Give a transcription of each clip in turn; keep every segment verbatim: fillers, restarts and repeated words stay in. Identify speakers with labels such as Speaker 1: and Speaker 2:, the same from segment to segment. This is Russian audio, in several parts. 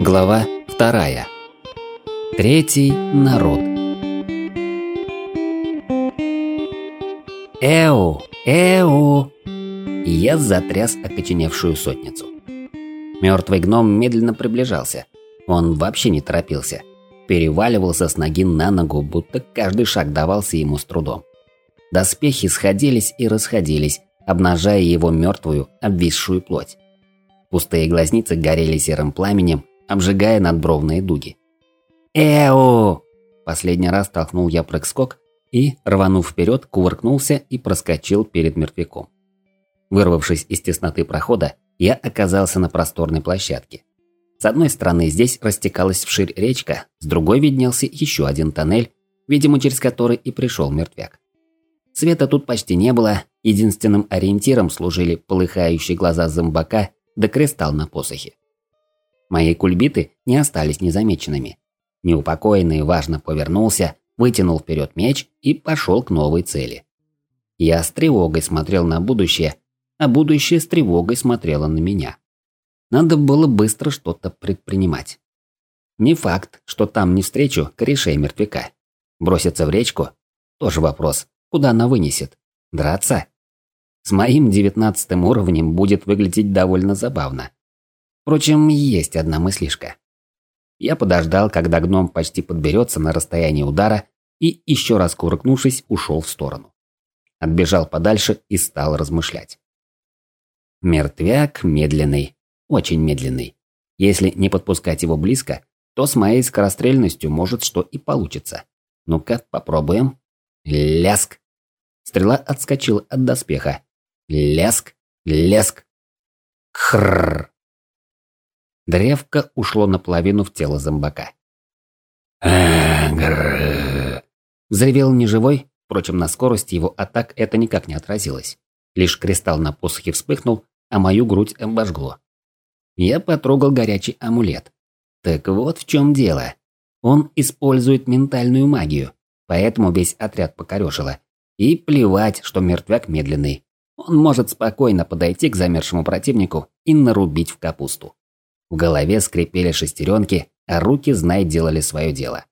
Speaker 1: Глава вторая. Третий народ. Эу, эу! И я затряс окоченевшую сотницу. Мертвый гном медленно приближался. Он вообще не торопился. Переваливался с ноги на ногу, будто каждый шаг давался ему с трудом. Доспехи сходились и расходились, обнажая его мертвую, обвисшую плоть. Пустые глазницы горели серым пламенем, обжигая надбровные дуги. «Эу!» Последний раз толкнул я прыг-скок и, рванув вперед, кувыркнулся и проскочил перед мертвяком. Вырвавшись из тесноты прохода, я оказался на просторной площадке. С одной стороны здесь растекалась вширь речка, с другой виднелся еще один тоннель, видимо, через который и пришел мертвяк. Света тут почти не было, единственным ориентиром служили полыхающие глаза зомбака да кристалл на посохе. Мои кульбиты не остались незамеченными. Неупокоенный важно повернулся, вытянул вперед меч и пошел к новой цели. Я с тревогой смотрел на будущее, а будущее с тревогой смотрело на меня. Надо было быстро что-то предпринимать. Не факт, что там не встречу корешей мертвяка. Броситься в речку? Тоже вопрос. Куда она вынесет? Драться? С моим девятнадцатым уровнем будет выглядеть довольно забавно. Впрочем, есть одна мыслишка. Я подождал, когда гном почти подберется на расстояние удара и, еще раз кувыркнувшись, ушел в сторону. Отбежал подальше и стал размышлять. Мертвяк медленный, очень медленный. Если не подпускать его близко, то с моей скорострельностью может что и получится. Ну-ка, попробуем. Ляск. Стрела отскочила от доспеха. Ляск, ляск. Хрррр. Древко ушло наполовину в тело зомбака. Взревел неживой, впрочем, на скорости его атак это никак не отразилось. Лишь кристалл на посохе вспыхнул, а мою грудь обожгло. Я потрогал горячий амулет. Так вот в чем дело. Он использует ментальную магию, поэтому весь отряд покорёжило. И плевать, что мертвяк медленный. Он может спокойно подойти к замершему противнику и нарубить в капусту. В голове скрипели шестеренки, а руки, знай, делали свое дело.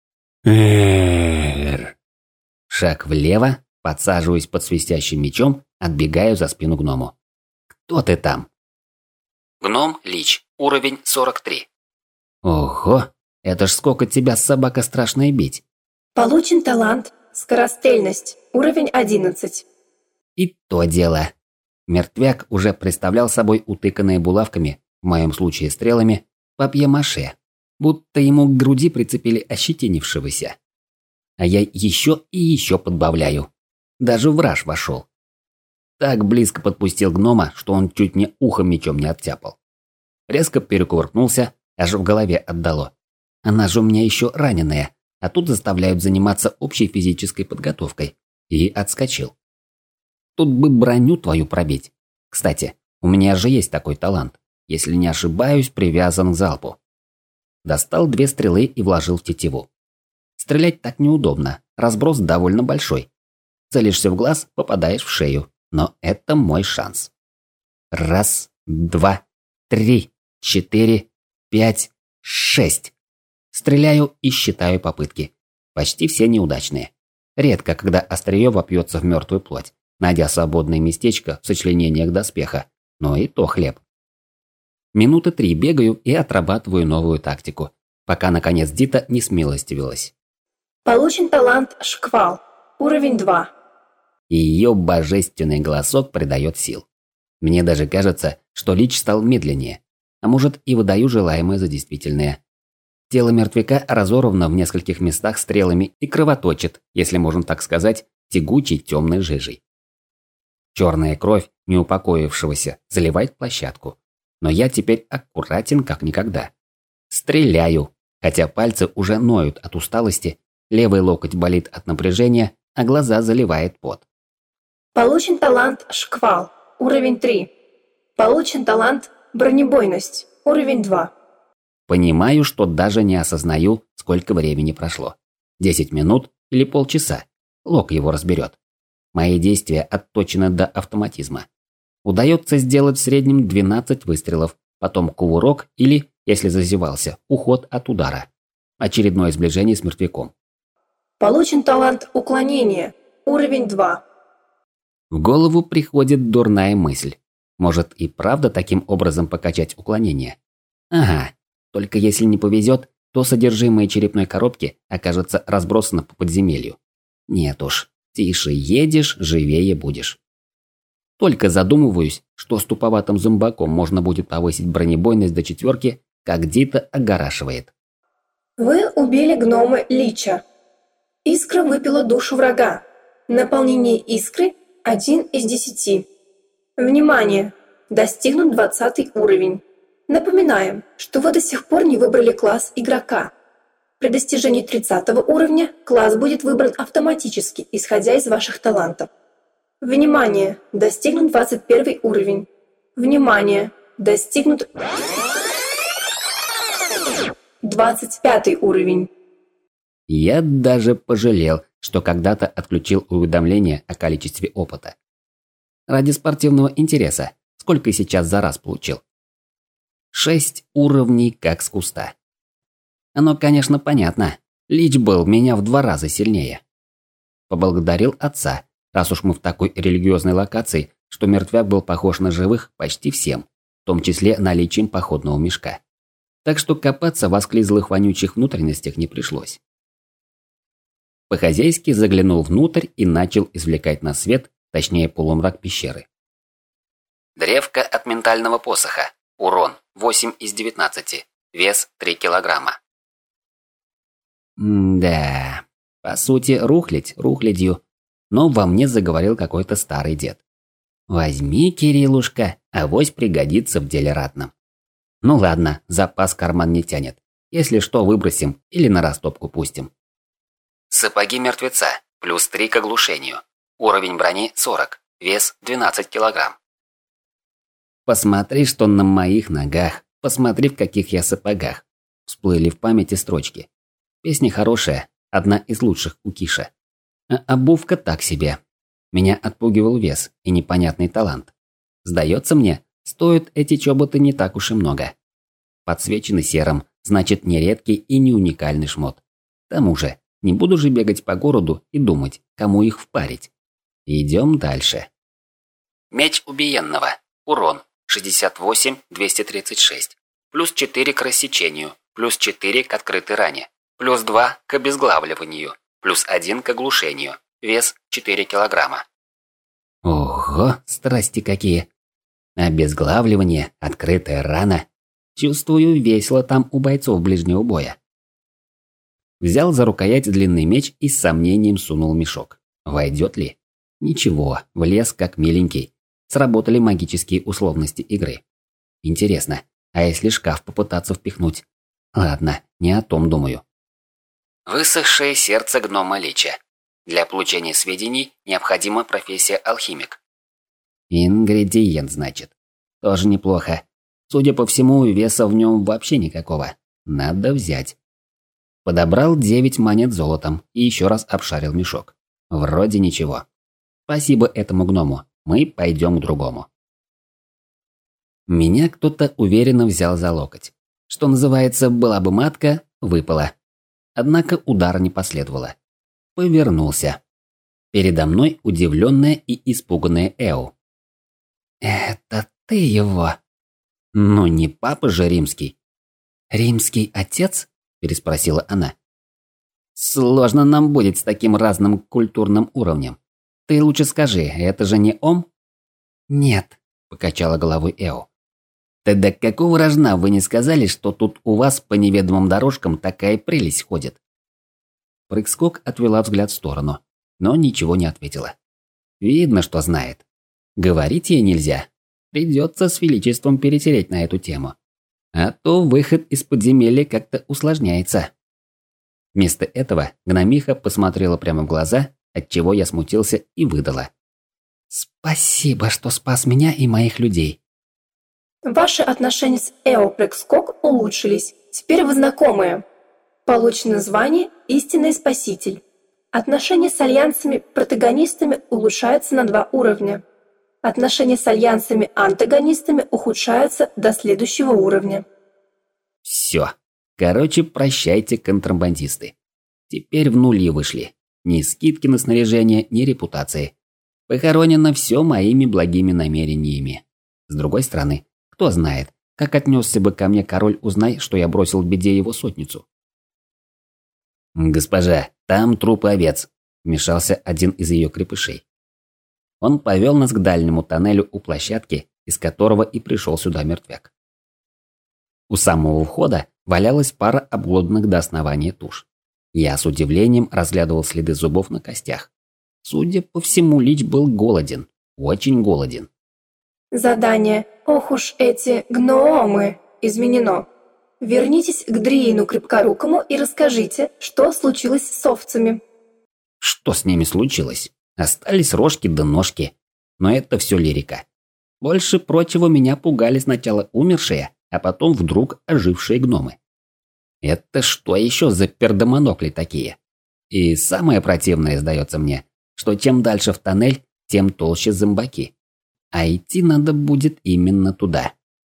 Speaker 1: Шаг влево, подсаживаюсь под свистящим мечом, отбегаю за спину гному. «Кто ты там?» Гном Лич, уровень сорок три. Ого, это ж сколько тебя, собака, страшная бить.
Speaker 2: Получен талант «Скорострельность», уровень одиннадцать.
Speaker 1: И то дело. Мертвяк уже представлял собой утыканные булавками, в моем случае стрелами, папье-маше, будто ему к груди прицепили ощетинившегося. А я еще и еще подбавляю. Даже враж вошел. Так близко подпустил гнома, что он чуть не ухом мечом не оттяпал. Резко перекувыркнулся, аж в голове отдало. Она же у меня еще раненая, а тут заставляют заниматься общей физической подготовкой. И отскочил. Тут бы броню твою пробить. Кстати, у меня же есть такой талант. Если не ошибаюсь, привязан к залпу. Достал две стрелы и вложил в тетиву. Стрелять так неудобно, разброс довольно большой. Целишься в глаз, попадаешь в шею. Но это мой шанс. Раз, два, три, четыре, пять, шесть. Стреляю и считаю попытки. Почти все неудачные. Редко, когда острие вопьется в мертвую плоть, найдя свободное местечко в сочленениях доспеха. Но и то хлеб. Минуты три бегаю и отрабатываю новую тактику, пока наконец Дита не смилостивилась.
Speaker 2: Получен талант «Шквал», уровень два.
Speaker 1: И ее божественный голосок придает сил. Мне даже кажется, что Лич стал медленнее, а может и выдаю желаемое за действительное. Тело мертвяка разорвано в нескольких местах стрелами и кровоточит, если можно так сказать, тягучей темной жижей. Черная кровь неупокоившегося заливает площадку, но я теперь аккуратен как никогда. Стреляю, хотя пальцы уже ноют от усталости, левый локоть болит от напряжения, а глаза заливает пот.
Speaker 2: Получен талант «Шквал», уровень три. Получен талант «Бронебойность», уровень два.
Speaker 1: Понимаю, что даже не осознаю, сколько времени прошло. Десять минут или полчаса. Лок его разберет. Мои действия отточены до автоматизма. Удается сделать в среднем двенадцать выстрелов, потом кувырок или, если зазевался, уход от удара. Очередное сближение с мертвяком.
Speaker 2: Получен талант уклонения. Уровень два.
Speaker 1: В голову приходит дурная мысль. Может и правда таким образом покачать уклонение? Ага, только если не повезет, то содержимое черепной коробки окажется разбросано по подземелью. Нет уж, тише едешь, живее будешь. Только задумываюсь, что с туповатым зомбаком можно будет повысить бронебойность до четверки, как Дита огорашивает.
Speaker 2: Вы убили гнома Лича. Искра выпила душу врага. Наполнение искры один из десяти. Внимание! Достигнут двадцатый уровень. Напоминаем, что вы до сих пор не выбрали класс игрока. При достижении тридцатого уровня класс будет выбран автоматически, исходя из ваших талантов. Внимание! Достигнут двадцать первый уровень. Внимание! Достигнут двадцать пятый уровень.
Speaker 1: Я даже пожалел, что когда-то отключил уведомления о количестве опыта. Ради спортивного интереса, сколько сейчас за раз получил? Шесть уровней как с куста. Оно, конечно, понятно. Лич был меня в два раза сильнее. Поблагодарил отца, раз уж мы в такой религиозной локации, что мертвяк был похож на живых почти всем, в том числе наличием походного мешка. Так что копаться в осклизлых вонючих внутренностях не пришлось. По-хозяйски заглянул внутрь и начал извлекать на свет, точнее полумрак пещеры. Древко от ментального посоха. Урон восемь из девятнадцати. Вес три килограмма. М-да, по сути, рухлядь рухлядью, но во мне заговорил какой-то старый дед. Возьми, Кириллушка, авось пригодится в деле ратном. Ну ладно, запас карман не тянет. Если что, выбросим или на растопку пустим. Сапоги мертвеца, плюс три к оглушению. Уровень брони сорок, вес двенадцать килограмм. Посмотри, что на моих ногах, посмотри, в каких я сапогах. Всплыли в памяти строчки. Песня хорошая, одна из лучших у Киша. А обувка так себе. Меня отпугивал вес и непонятный талант. Сдается мне, стоят эти чоботы не так уж и много. Подсвечены серым, значит не редкий и не уникальный шмот. К тому же, не буду же бегать по городу и думать, кому их впарить. Идем дальше. Меч убиенного. Урон шестьдесят восемь двести тридцать шесть. Плюс четыре к рассечению. Плюс четыре к открытой ране. Плюс два к обезглавливанию. Плюс один к оглушению. Вес четыре килограмма. Ого, страсти какие. Обезглавливание, открытая рана. Чувствую, весело там у бойцов ближнего боя. Взял за рукоять длинный меч и с сомнением сунул в мешок. Войдет ли? Ничего, влез как миленький. Сработали магические условности игры. Интересно, а если шкаф попытаться впихнуть? Ладно, не о том думаю. Высохшее сердце гнома Лича. Для получения сведений необходима профессия алхимик. Ингредиент, значит. Тоже неплохо. Судя по всему, веса в нем вообще никакого. Надо взять. Подобрал девять монет золотом и еще раз обшарил мешок. Вроде ничего. Спасибо этому гному. Мы пойдем к другому. Меня кто-то уверенно взял за локоть. Что называется, была бы матка, выпала. Однако удара не последовало. Повернулся. Передо мной удивленная и испуганная Эо. «Это ты его?» «Ну не папа же римский». «Римский отец?» – переспросила она. «Сложно нам будет с таким разным культурным уровнем. Ты лучше скажи, это же не Ом?» «Нет», – покачала головой Эо. «Тогда какого рожна вы не сказали, что тут у вас по неведомым дорожкам такая прелесть ходит?» Прыг-скок отвела взгляд в сторону, но ничего не ответила. Видно, что знает. Говорить ей нельзя. Придется с величеством перетереть на эту тему. А то выход из подземелья как-то усложняется. Вместо этого гномиха посмотрела прямо в глаза, отчего я смутился и выдала. «Спасибо, что спас меня и моих людей».
Speaker 2: Ваши отношения с Эо Прыг-скок улучшились. Теперь вы знакомые. Получено звание «Истинный спаситель». Отношения с альянсами-протагонистами улучшаются на два уровня. Отношения с альянсами-антагонистами ухудшаются до следующего уровня.
Speaker 1: Все. Короче, прощайте, контрабандисты. Теперь в нули вышли. Ни скидки на снаряжение, ни репутации. Похоронено все моими благими намерениями. С другой стороны, кто знает, как отнесся бы ко мне король, узнай, что я бросил в беде его сотницу. «Госпожа, там трупы овец», – вмешался один из ее крепышей. Он повел нас к дальнему тоннелю у площадки, из которого и пришел сюда мертвяк. У самого входа валялась пара обглоданных до основания туш. Я с удивлением разглядывал следы зубов на костях. Судя по всему, Лич был голоден, очень голоден.
Speaker 2: Задание «Ох уж эти гномы» изменено. Вернитесь к Дриину Крепкорукому и расскажите, что случилось с овцами.
Speaker 1: Что с ними случилось? Остались рожки да ножки. Но это все лирика. Больше прочего меня пугали сначала умершие, а потом вдруг ожившие гномы. Это что еще за пердомонокли такие? И самое противное, сдается мне, что чем дальше в тоннель, тем толще зомбаки. А идти надо будет именно туда.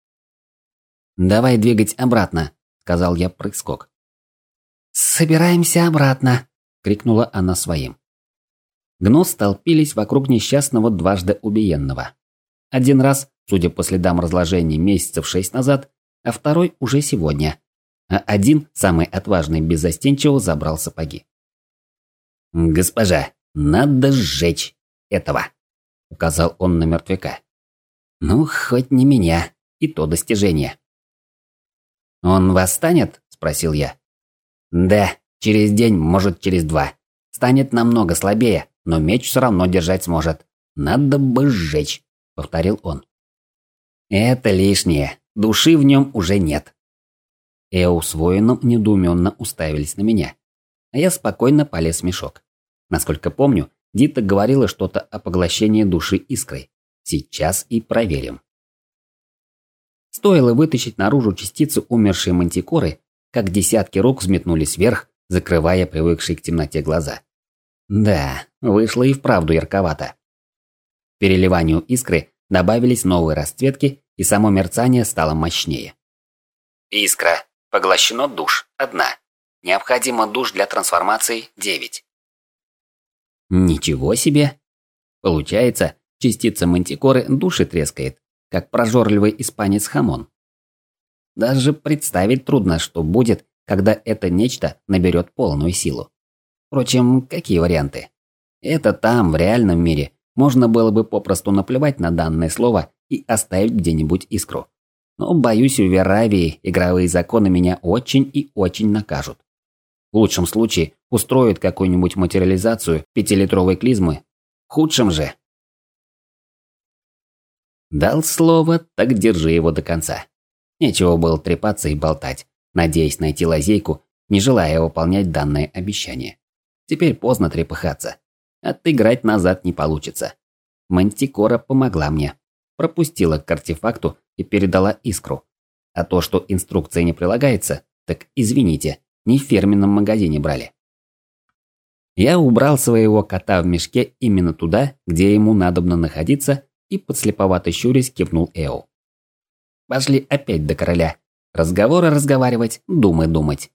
Speaker 1: «Давай двигать обратно», — сказал я прыг-скок. «Собираемся обратно», — крикнула она своим. Гно столпились вокруг несчастного дважды убиенного. Один раз, судя по следам разложения месяцев шесть назад, а второй уже сегодня. А один, самый отважный, беззастенчиво забрал сапоги. «Госпожа, надо сжечь этого», — указал он на мертвяка. «Ну, хоть не меня, и то достижение». «Он восстанет?» – спросил я. «Да, через день, может, через два. Станет намного слабее, но меч все равно держать сможет. Надо бы сжечь», – повторил он. «Это лишнее. Души в нем уже нет». Эу с воином недоуменно уставились на меня, а я спокойно полез в мешок. Насколько помню, Дита говорила что-то о поглощении души искрой. Сейчас и проверим. Стоило вытащить наружу частицу умершей мантикоры, как десятки рук взметнулись вверх, закрывая привыкшие к темноте глаза. Да, вышло и вправду ярковато. К переливанию искры добавились новые расцветки, и само мерцание стало мощнее. Искра. Поглощено душ. Одна. Необходимо душ для трансформации девять. Ничего себе! Получается, частица мантикоры души трескает, как прожорливый испанец хамон. Даже представить трудно, что будет, когда это нечто наберет полную силу. Впрочем, какие варианты? Это там, в реальном мире, можно было бы попросту наплевать на данное слово и оставить где-нибудь искру. Но, боюсь, в Веравии игровые законы меня очень и очень накажут. В лучшем случае устроят какую-нибудь материализацию пятилитровой клизмы. В худшем же... Дал слово, так держи его до конца. Нечего было трепаться и болтать, надеясь найти лазейку, не желая выполнять данное обещание. Теперь поздно трепыхаться. Отыграть назад не получится. Мантикора помогла мне. Пропустила к артефакту и передала искру. А то, что инструкция не прилагается, так извините, не в фирменном магазине брали. Я убрал своего кота в мешке именно туда, где ему надобно находиться, и подслеповато щурясь кивнул Эу. Пошли опять до короля. Разговоры разговаривать, думы думать.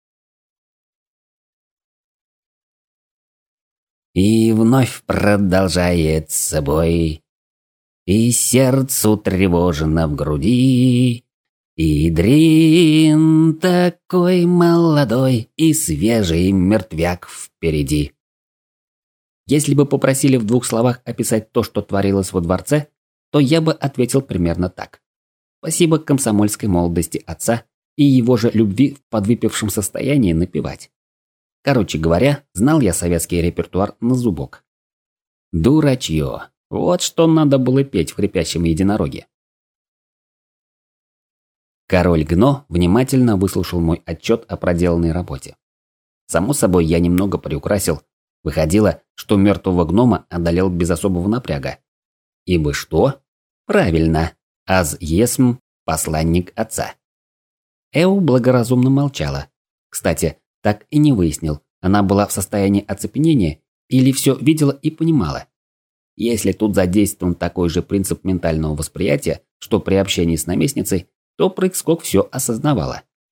Speaker 1: И вновь продолжает собой, и сердцу тревожно в груди, и Дрин такой молодой и свежий мертвяк впереди. Если бы попросили в двух словах описать то, что творилось во дворце, то я бы ответил примерно так. Спасибо комсомольской молодости отца и его же любви в подвыпившем состоянии напевать. Короче говоря, знал я советский репертуар на зубок. Дурачье. Вот что надо было петь в хрипящем единороге. Король Гно внимательно выслушал мой отчет о проделанной работе. Само собой, я немного приукрасил. Выходило, что мертвого гнома одолел без особого напряга. Ибо что? Правильно. Аз есмь посланник отца. Эу благоразумно молчала. Кстати, так и не выяснил, она была в состоянии оцепенения или все видела и понимала. Если тут задействован такой же принцип ментального восприятия, что при общении с наместницей, то прыг-скок все осознавала.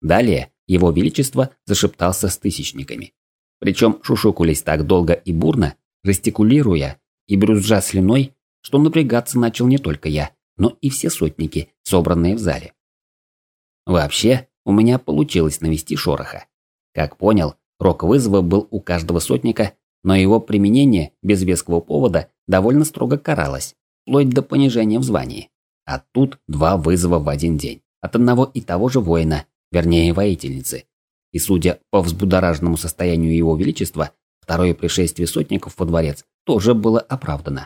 Speaker 1: Далее его величество зашептался с тысячниками. Причем шушукались так долго и бурно, жестикулируя и брюзжа слюной, что напрягаться начал не только я, но и все сотники, собранные в зале. Вообще, у меня получилось навести шороха. Как понял, рок вызова был у каждого сотника, но его применение без веского повода довольно строго каралось, вплоть до понижения в звании. А тут два вызова в один день, от одного и того же воина, вернее воительницы. И судя по взбудораженному состоянию его величества, второе пришествие сотников во дворец тоже было оправдано.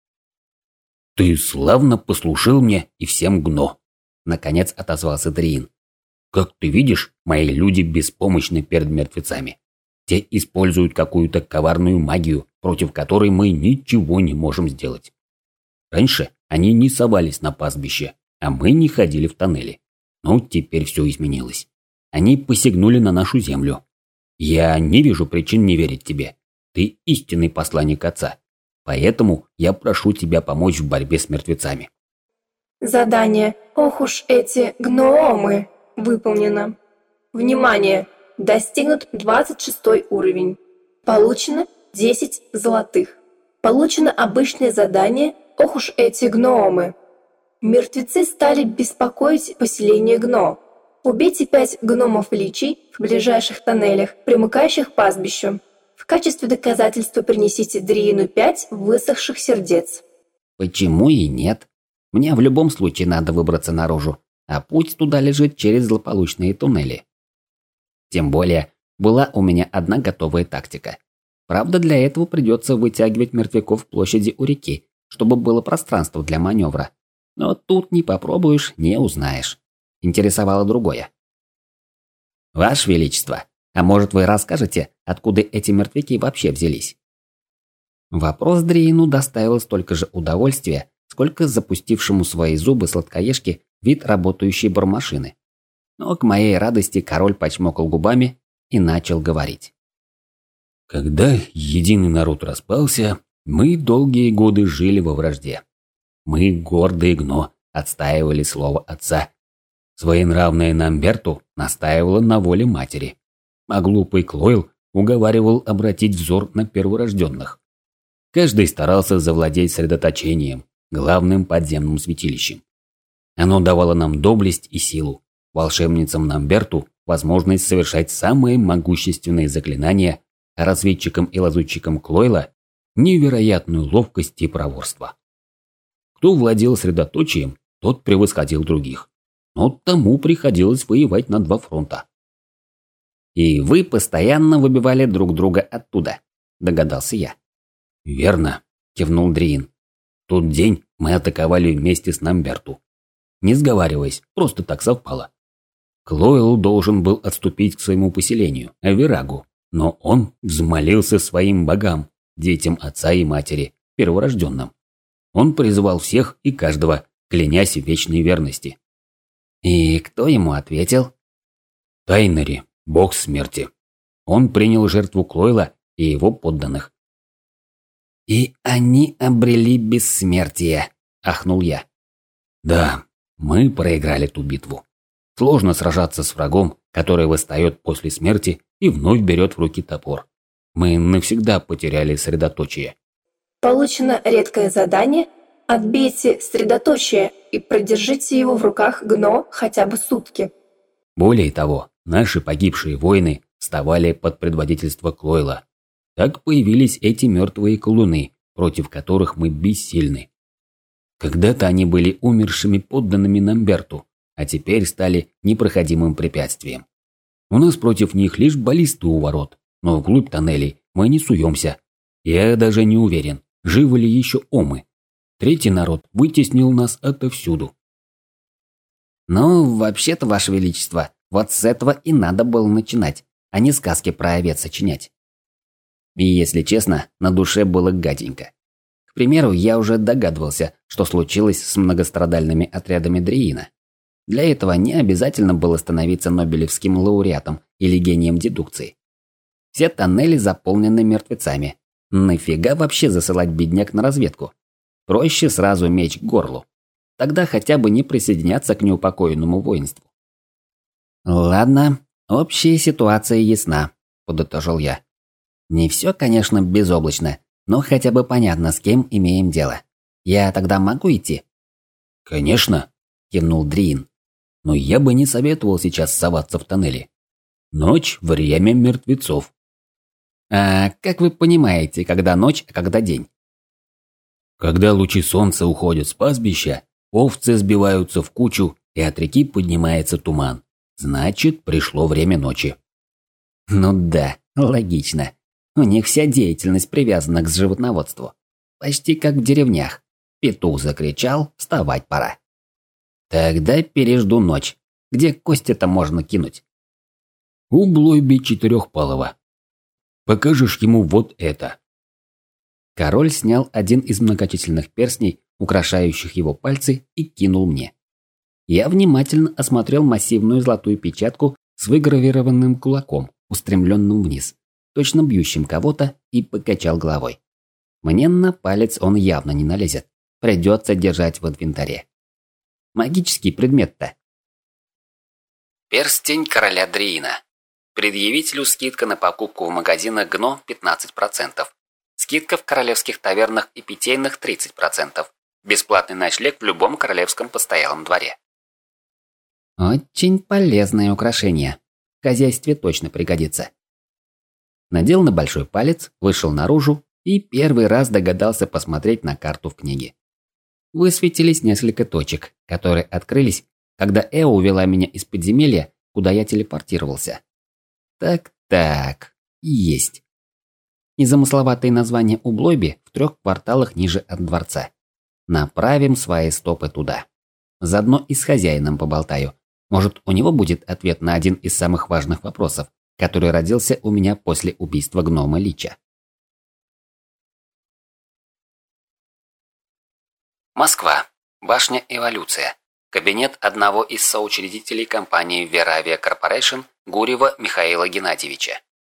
Speaker 3: «Ты славно послушал мне и всем гно»,
Speaker 1: — наконец отозвался Дриин.
Speaker 3: «Как ты видишь, мои люди беспомощны перед мертвецами. Те используют какую-то коварную магию, против которой мы ничего не можем сделать. Раньше они не совались на пастбище, а мы не ходили в тоннели. Но теперь все изменилось. Они посягнули на нашу землю. Я не вижу причин не верить тебе. Ты истинный посланник отца. Поэтому я прошу тебя помочь в борьбе с мертвецами».
Speaker 2: Задание «Ох уж эти гномы» выполнено. Внимание! Достигнут двадцать шестой уровень. Получено десять золотых. Получено обычное задание «Ох уж эти гномы». Мертвецы стали беспокоить поселение Гно. Убейте пять гномов-личий в ближайших тоннелях, примыкающих к пастбищу. В качестве доказательства принесите Дриину пять высохших сердец.
Speaker 1: Почему и нет? Мне в любом случае надо выбраться наружу, а путь туда лежит через злополучные туннели. Тем более, была у меня одна готовая тактика. Правда, для этого придется вытягивать мертвяков в площади у реки, чтобы было пространство для маневра. Но тут не попробуешь, не узнаешь. Интересовало другое. Ваше Величество, а может вы расскажете, откуда эти мертвяки вообще взялись? Вопрос Дриину доставил столько же удовольствия, сколько запустившему свои зубы сладкоежке вид работающей бормашины. Но к моей радости король почмокал губами и начал говорить.
Speaker 3: «Когда единый народ распался, мы долгие годы жили во вражде. Мы, гордые гно, отстаивали слово отца. Своенравная Намберту настаивала на воле матери, а глупый Клойл уговаривал обратить взор на перворожденных. Каждый старался завладеть средоточением, главным подземным святилищем. Оно давало нам доблесть и силу, волшебницам Намберту возможность совершать самые могущественные заклинания, а разведчикам и лазутчикам Клойла невероятную ловкость и проворство. Кто владел средоточием, тот превосходил других, но тому приходилось воевать на два фронта.
Speaker 1: «И вы постоянно выбивали друг друга оттуда», – догадался я.
Speaker 3: «Верно», – кивнул Дриин. «В тот день мы атаковали вместе с Намберту. Не сговариваясь, просто так совпало. Клойл должен был отступить к своему поселению, Аверагу, но он взмолился своим богам, детям отца и матери, перворожденным. Он призывал всех и каждого, клянясь в вечной верности».
Speaker 1: «И кто ему ответил?»
Speaker 3: «Тайнери, бог смерти. Он принял жертву Клойла и его подданных».
Speaker 1: «И они обрели бессмертие», – ахнул я.
Speaker 3: «Да, мы проиграли ту битву. Сложно сражаться с врагом, который восстает после смерти и вновь берет в руки топор. Мы навсегда потеряли средоточие».
Speaker 2: Получено редкое задание «Отбейте средоточие и продержите его в руках Гно хотя бы сутки».
Speaker 3: Более того, наши погибшие воины вставали под предводительство Клойла. Так появились эти мертвые колдуны, против которых мы бессильны. Когда-то они были умершими подданными Намберту, а теперь стали непроходимым препятствием. У нас против них лишь баллисты у ворот, но вглубь тоннелей мы не суемся. Я даже не уверен, живы ли еще омы. Третий народ вытеснил нас отовсюду.
Speaker 1: «Ну, вообще-то, Ваше Величество, вот с этого и надо было начинать, а не сказки про овец сочинять». И, если честно, на душе было гаденько. К примеру, я уже догадывался, что случилось с многострадальными отрядами Дриина. Для этого не обязательно было становиться нобелевским лауреатом или гением дедукции. Все тоннели заполнены мертвецами. Нафига вообще засылать бедняк на разведку? Проще сразу меч к горлу. Тогда хотя бы не присоединяться к неупокоенному воинству. Ладно, общая ситуация ясна, подытожил я. Не все, конечно, безоблачно, но хотя бы понятно, с кем имеем дело. Я тогда могу идти?
Speaker 3: Конечно, кивнул Дриин. Но я бы не советовал сейчас соваться в тоннели. Ночь – время мертвецов.
Speaker 1: А как вы понимаете, когда ночь, а когда день?
Speaker 3: Когда лучи солнца уходят с пастбища, овцы сбиваются в кучу, и от реки поднимается туман. Значит, пришло время ночи.
Speaker 1: Ну да, логично. У них вся деятельность привязана к животноводству. Почти как в деревнях. Петух закричал, вставать пора. Тогда пережду ночь. Где кости-то можно кинуть?
Speaker 3: У Блойби Четырехпалого. Покажешь ему вот это.
Speaker 1: Король снял один из многочисленных перстней, украшающих его пальцы, и кинул мне. Я внимательно осмотрел массивную золотую печатку с выгравированным кулаком, устремленным вниз, точно бьющим кого-то, и покачал головой. Мне на палец он явно не налезет. Придется держать в инвентаре. Магический предмет-то. Перстень короля Дриина. Предъявителю скидка на покупку в магазинах ГНО пятнадцать процентов. Скидка в королевских тавернах и питейных тридцать процентов. Бесплатный ночлег в любом королевском постоялом дворе. Очень полезное украшение. В хозяйстве точно пригодится. Надел на большой палец, вышел наружу и первый раз догадался посмотреть на карту в книге. Высветились несколько точек, которые открылись, когда Эо увела меня из подземелья, куда я телепортировался. Так-так, есть. Незамысловатые названия у Блойби в трех кварталах ниже от дворца. Направим свои стопы туда. Заодно и с хозяином поболтаю. Может, у него будет ответ на один из самых важных вопросов, который родился у меня после убийства гнома Лича. Москва. Башня Эволюция. Кабинет одного из соучредителей компании Veravia Corporation Гурьева Михаила Геннадьевича.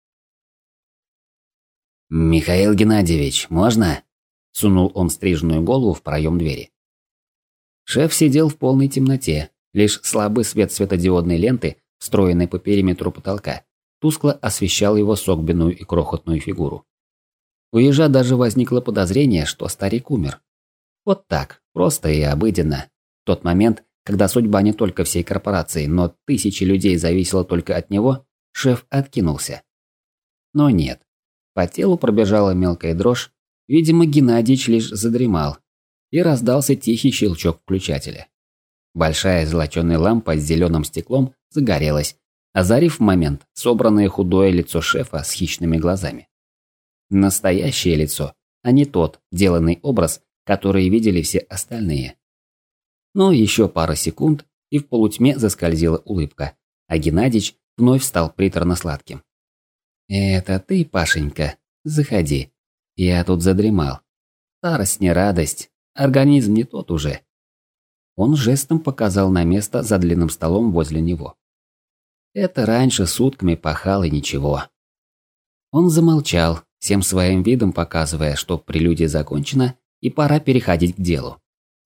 Speaker 1: «Михаил Геннадьевич, можно?» – сунул он стриженную голову в проем двери. Шеф сидел в полной темноте, лишь слабый свет светодиодной ленты, встроенной по периметру потолка, тускло освещал его согбенную и крохотную фигуру. У ежа даже возникло подозрение, что старик умер. Вот так, просто и обыденно. В тот момент, когда судьба не только всей корпорации, но тысячи людей зависела только от него, шеф откинулся. Но нет. По телу пробежала мелкая дрожь, видимо, Геннадьевич лишь задремал, и раздался тихий щелчок включателя. Большая золоченая лампа с зеленым стеклом загорелась, озарив в момент собранное худое лицо шефа с хищными глазами. Настоящее лицо, а не тот деланный образ, который видели все остальные. Но еще пара секунд, и в полутьме заскользила улыбка, а Геннадьевич вновь стал приторно-сладким. «Это ты, Пашенька? Заходи. Я тут задремал. Старость не радость, организм не тот уже». Он жестом показал на место за длинным столом возле него. «Это раньше сутками пахал и ничего». Он замолчал, всем своим видом показывая, что прелюдия закончена и пора переходить к делу.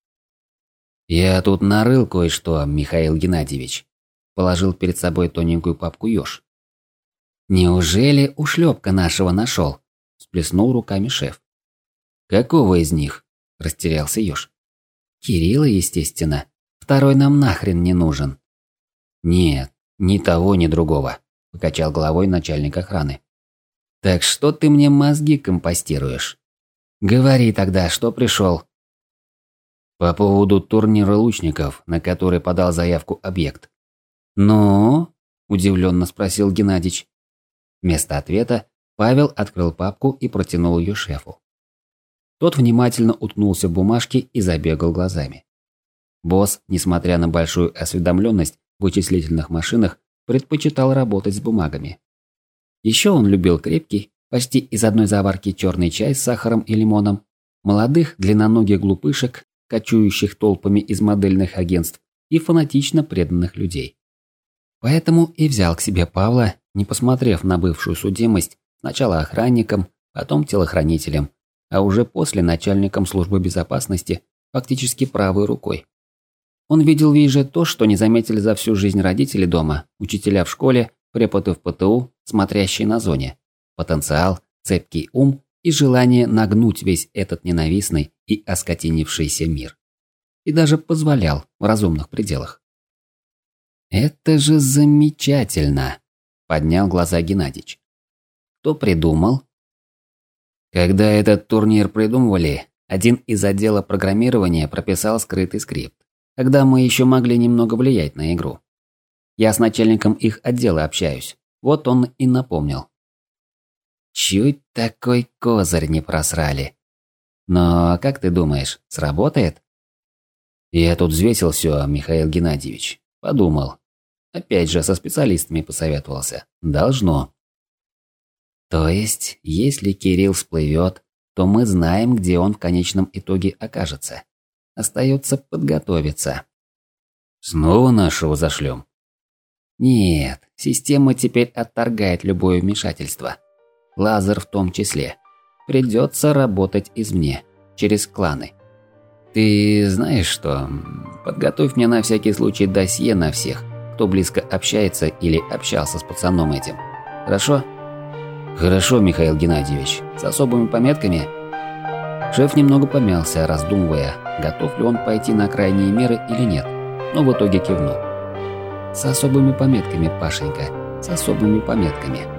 Speaker 1: «Я тут нарыл кое-что, Михаил Геннадьевич», – положил перед собой тоненькую папку еж. «Неужели ушлепка нашего нашел?» – всплеснул руками шеф. «Какого из них?» – растерялся еж. «Кирилла, естественно. Второй нам нахрен не нужен». «Нет, ни того, ни другого», – покачал головой начальник охраны. «Так что ты мне мозги компостируешь? Говори тогда, что пришел?» «По поводу турнира лучников, на который подал заявку объект». «Ну?» – удивленно спросил Геннадьевич. Вместо ответа Павел открыл папку и протянул ее шефу. Тот внимательно уткнулся в бумажки и забегал глазами. Босс, несмотря на большую осведомленность в вычислительных машинах, предпочитал работать с бумагами. Еще он любил крепкий, почти из одной заварки черный чай с сахаром и лимоном, молодых длинноногих глупышек, кочующих толпами из модельных агентств, и фанатично преданных людей. Поэтому и взял к себе Павла, не посмотрев на бывшую судимость, сначала охранником, потом телохранителем, а уже после начальником службы безопасности, фактически правой рукой. Он видел в Вейже то, что не заметили за всю жизнь родители дома, учителя в школе, преподы в ПТУ, смотрящие на зоне. Потенциал, цепкий ум и желание нагнуть весь этот ненавистный и оскотинившийся мир. И даже позволял в разумных пределах. «Это же замечательно!» – поднял глаза Геннадьич. «Кто придумал?» Когда этот турнир придумывали, один из отдела программирования прописал скрытый скрипт, когда мы еще могли немного влиять на игру. Я с начальником их отдела общаюсь, вот он и напомнил. Чуть такой козырь не просрали. Но как ты думаешь, сработает? Я тут взвесил все, Михаил Геннадьевич. Подумал. Опять же, со специалистами посоветовался. Должно. То есть, если Кирилл всплывет, то мы знаем, где он в конечном итоге окажется. Остается подготовиться. Снова нашего зашлем? Нет, система теперь отторгает любое вмешательство. Лазер в том числе. Придется работать извне, через кланы. Ты знаешь что? Подготовь мне на всякий случай досье на всех, кто близко общается или общался с пацаном этим. Хорошо? Хорошо, Михаил Геннадьевич. С особыми пометками? Шеф немного помялся, раздумывая, готов ли он пойти на крайние меры или нет, но в итоге кивнул. С особыми пометками, Пашенька, с особыми пометками.